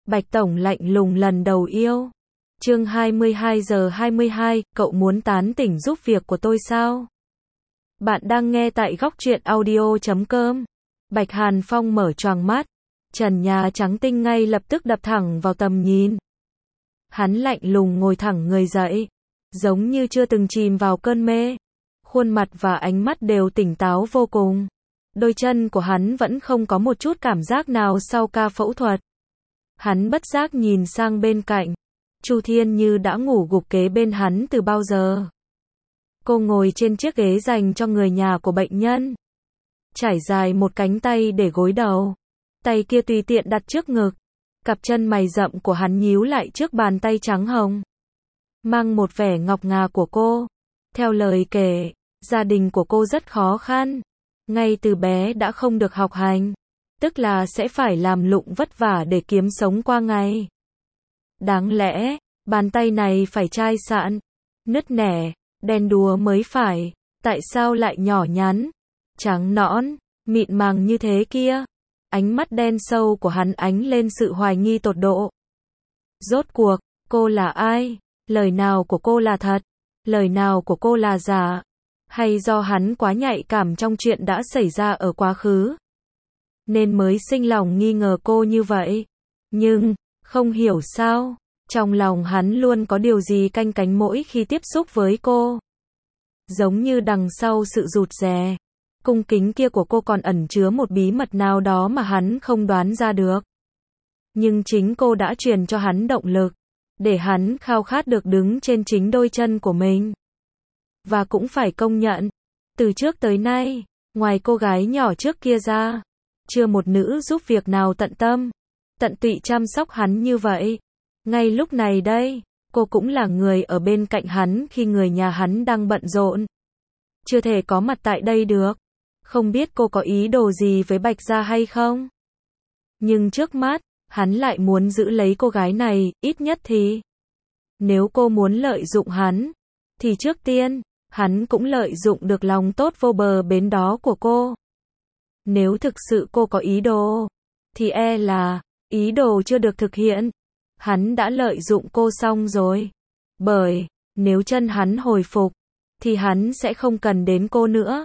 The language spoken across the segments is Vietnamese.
Bạch Tổng lạnh lùng lần đầu yêu. Chương 22:22, cậu muốn tán tỉnh giúp việc của tôi sao? Bạn đang nghe tại góc truyện audio.com. Bạch Hàn Phong mở choàng mắt, trần nhà trắng tinh ngay lập tức đập thẳng vào tầm nhìn. Hắn lạnh lùng ngồi thẳng người dậy, giống như chưa từng chìm vào cơn mê. Khuôn mặt và ánh mắt đều tỉnh táo vô cùng. Đôi chân của hắn vẫn không có một chút cảm giác nào sau ca phẫu thuật. Hắn bất giác nhìn sang bên cạnh. Chu Thiên Như đã ngủ gục kế bên hắn từ bao giờ. Cô ngồi trên chiếc ghế dành cho người nhà của bệnh nhân. Trải dài một cánh tay để gối đầu. Tay kia tùy tiện đặt trước ngực. Cặp chân mày rậm của hắn nhíu lại trước bàn tay trắng hồng. Mang một vẻ ngọc ngà của cô. Theo lời kể, gia đình của cô rất khó khăn. Ngay từ bé đã không được học hành. Tức là sẽ phải làm lụng vất vả để kiếm sống qua ngày. Đáng lẽ, bàn tay này phải chai sạn, nứt nẻ, đen đúa mới phải. Tại sao lại nhỏ nhắn, trắng nõn, mịn màng như thế kia? Ánh mắt đen sâu của hắn ánh lên sự hoài nghi tột độ. Rốt cuộc, cô là ai? Lời nào của cô là thật? Lời nào của cô là giả? Hay do hắn quá nhạy cảm trong chuyện đã xảy ra ở quá khứ, nên mới sinh lòng nghi ngờ cô như vậy? Nhưng, không hiểu sao, trong lòng hắn luôn có điều gì canh cánh mỗi khi tiếp xúc với cô. Giống như đằng sau sự rụt rè, cung kính kia của cô còn ẩn chứa một bí mật nào đó mà hắn không đoán ra được. Nhưng chính cô đã truyền cho hắn động lực, để hắn khao khát được đứng trên chính đôi chân của mình. Và cũng phải công nhận, từ trước tới nay, ngoài cô gái nhỏ trước kia ra, chưa một nữ giúp việc nào tận tâm, tận tụy chăm sóc hắn như vậy. Ngay lúc này đây, cô cũng là người ở bên cạnh hắn khi người nhà hắn đang bận rộn. Chưa thể có mặt tại đây được. Không biết cô có ý đồ gì với Bạch gia hay không? Nhưng trước mắt, hắn lại muốn giữ lấy cô gái này, ít nhất thì. Nếu cô muốn lợi dụng hắn, thì trước tiên, hắn cũng lợi dụng được lòng tốt vô bờ bến đó của cô. Nếu thực sự cô có ý đồ, thì e là, ý đồ chưa được thực hiện. Hắn đã lợi dụng cô xong rồi. Bởi, nếu chân hắn hồi phục, thì hắn sẽ không cần đến cô nữa.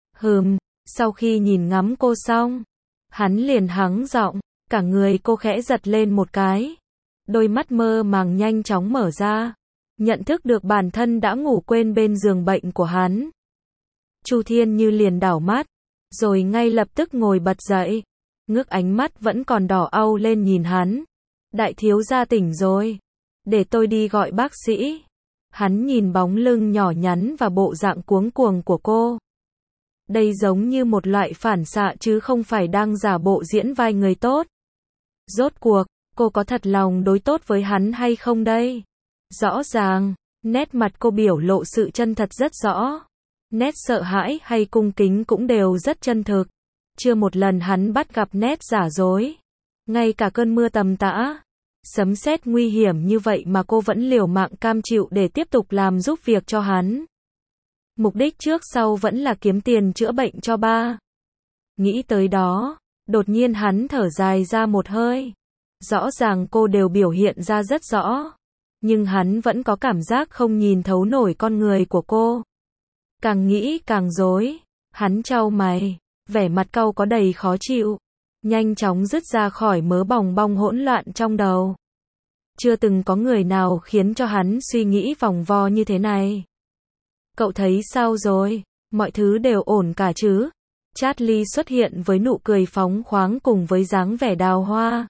Sau khi nhìn ngắm cô xong, hắn liền hắng giọng, cả người cô khẽ giật lên một cái. Đôi mắt mơ màng nhanh chóng mở ra, nhận thức được bản thân đã ngủ quên bên giường bệnh của hắn. Chu Thiên Như liền đảo mắt, rồi ngay lập tức ngồi bật dậy, ngước ánh mắt vẫn còn đỏ au lên nhìn hắn. Đại thiếu gia tỉnh rồi, để tôi đi gọi bác sĩ. Hắn nhìn bóng lưng nhỏ nhắn và bộ dạng cuống cuồng của cô. Đây giống như một loại phản xạ chứ không phải đang giả bộ diễn vai người tốt. Rốt cuộc, cô có thật lòng đối tốt với hắn hay không đây? Rõ ràng, nét mặt cô biểu lộ sự chân thật rất rõ. Nét sợ hãi hay cung kính cũng đều rất chân thực. Chưa một lần hắn bắt gặp nét giả dối. Ngay cả cơn mưa tầm tã, sấm sét nguy hiểm như vậy mà cô vẫn liều mạng cam chịu để tiếp tục làm giúp việc cho hắn. Mục đích trước sau vẫn là kiếm tiền chữa bệnh cho ba. Nghĩ tới đó, đột nhiên hắn thở dài ra một hơi. Rõ ràng cô đều biểu hiện ra rất rõ, nhưng hắn vẫn có cảm giác không nhìn thấu nổi con người của cô. Càng nghĩ càng rối, hắn chau mày, vẻ mặt cau có đầy khó chịu, nhanh chóng dứt ra khỏi mớ bòng bong hỗn loạn trong đầu. Chưa từng có người nào khiến cho hắn suy nghĩ vòng vo như thế này. Cậu thấy sao rồi? Mọi thứ đều ổn cả chứ? Charlie xuất hiện với nụ cười phóng khoáng cùng với dáng vẻ đào hoa.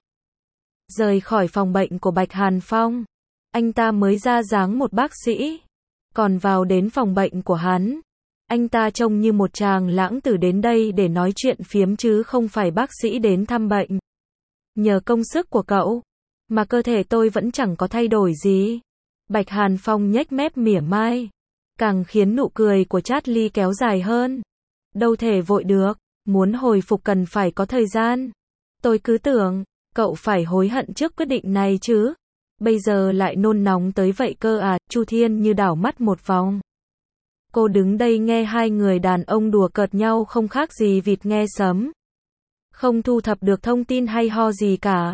Rời khỏi phòng bệnh của Bạch Hàn Phong, anh ta mới ra dáng một bác sĩ. Còn vào đến phòng bệnh của hắn, anh ta trông như một chàng lãng tử đến đây để nói chuyện phiếm chứ không phải bác sĩ đến thăm bệnh. Nhờ công sức của cậu, mà cơ thể tôi vẫn chẳng có thay đổi gì. Bạch Hàn Phong nhếch mép mỉa mai, càng khiến nụ cười của Charlie kéo dài hơn. Đâu thể vội được, muốn hồi phục cần phải có thời gian. Tôi cứ tưởng, cậu phải hối hận trước quyết định này chứ. Bây giờ lại nôn nóng tới vậy cơ à? Chu Thiên Như đảo mắt một vòng. Cô đứng đây nghe hai người đàn ông đùa cợt nhau không khác gì vịt nghe sấm. Không thu thập được thông tin hay ho gì cả.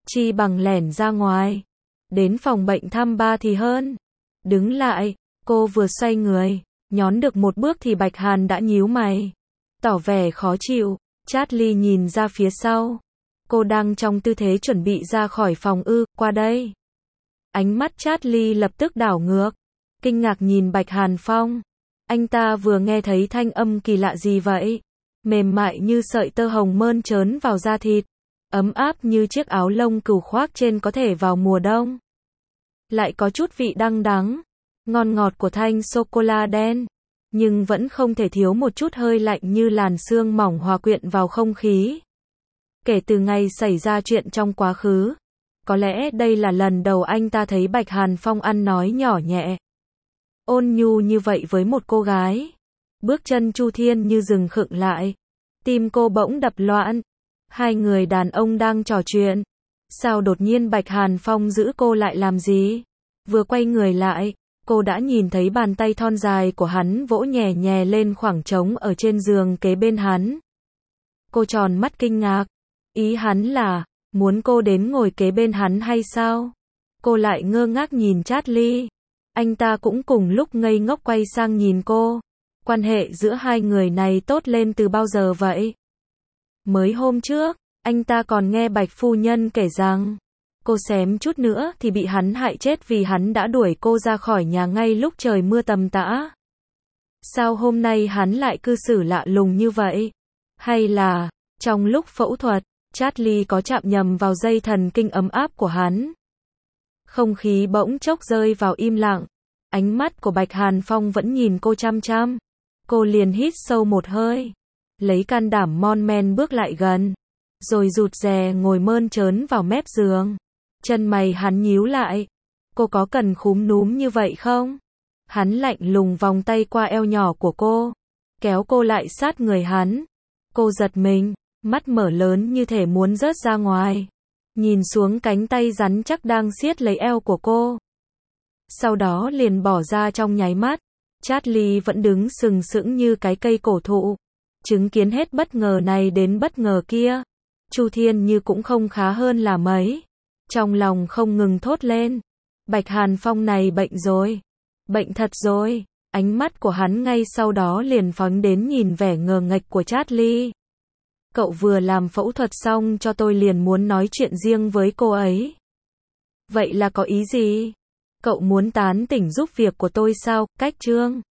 chi bằng lẻn ra ngoài. Đến phòng bệnh thăm ba thì hơn. Đứng lại, cô vừa xoay người, nhón được một bước thì Bạch Hàn đã nhíu mày, tỏ vẻ khó chịu. Charlie nhìn ra phía sau. Cô đang trong tư thế chuẩn bị ra khỏi phòng ư, qua đây. Ánh mắt Charlie lập tức đảo ngược, kinh ngạc nhìn Bạch Hàn Phong. Anh ta vừa nghe thấy thanh âm kỳ lạ gì vậy? Mềm mại như sợi tơ hồng mơn trớn vào da thịt, ấm áp như chiếc áo lông cừu khoác trên có thể vào mùa đông. Lại có chút vị đắng đắng, ngon ngọt của thanh sô-cô-la đen, nhưng vẫn không thể thiếu một chút hơi lạnh như làn sương mỏng hòa quyện vào không khí. Kể từ ngày xảy ra chuyện trong quá khứ, có lẽ đây là lần đầu anh ta thấy Bạch Hàn Phong ăn nói nhỏ nhẹ, ôn nhu như vậy với một cô gái. Bước chân Chu Thiên như dừng khựng lại, tim cô bỗng đập loạn. Hai người đàn ông đang trò chuyện, sao đột nhiên Bạch Hàn Phong giữ cô lại làm gì? Vừa quay người lại, cô đã nhìn thấy bàn tay thon dài của hắn vỗ nhẹ nhẹ lên khoảng trống ở trên giường kế bên hắn. Cô tròn mắt kinh ngạc, ý hắn là muốn cô đến ngồi kế bên hắn hay sao? Cô lại ngơ ngác nhìn Charlie. Anh ta cũng cùng lúc ngây ngốc quay sang nhìn cô. Quan hệ giữa hai người này tốt lên từ bao giờ vậy? Mới hôm trước, anh ta còn nghe Bạch phu nhân kể rằng cô xém chút nữa thì bị hắn hại chết vì hắn đã đuổi cô ra khỏi nhà ngay lúc trời mưa tầm tã. Sao hôm nay hắn lại cư xử lạ lùng như vậy? Hay là trong lúc phẫu thuật, Charlie có chạm nhầm vào dây thần kinh ấm áp của hắn? Không khí bỗng chốc rơi vào im lặng. Ánh mắt của Bạch Hàn Phong vẫn nhìn cô chăm chăm. Cô liền hít sâu một hơi, lấy can đảm mon men bước lại gần, rồi rụt rè ngồi mơn trớn vào mép giường. Chân mày hắn nhíu lại. Cô có cần khúm núm như vậy không? Hắn lạnh lùng vòng tay qua eo nhỏ của cô, kéo cô lại sát người hắn. Cô giật mình, mắt mở lớn như thể muốn rớt ra ngoài, nhìn xuống cánh tay rắn chắc đang siết lấy eo của cô. Sau đó liền bỏ ra trong nháy mắt. Charlie vẫn đứng sừng sững như cái cây cổ thụ, chứng kiến hết bất ngờ này đến bất ngờ kia. Chu Thiên Như cũng không khá hơn là mấy, trong lòng không ngừng thốt lên, Bạch Hàn Phong này bệnh rồi, bệnh thật rồi. Ánh mắt của hắn ngay sau đó liền phóng đến nhìn vẻ ngờ nghệch của Charlie. Cậu vừa làm phẫu thuật xong cho tôi liền muốn nói chuyện riêng với cô ấy. Vậy là có ý gì? Cậu muốn tán tỉnh giúp việc của tôi sao? Cách Trương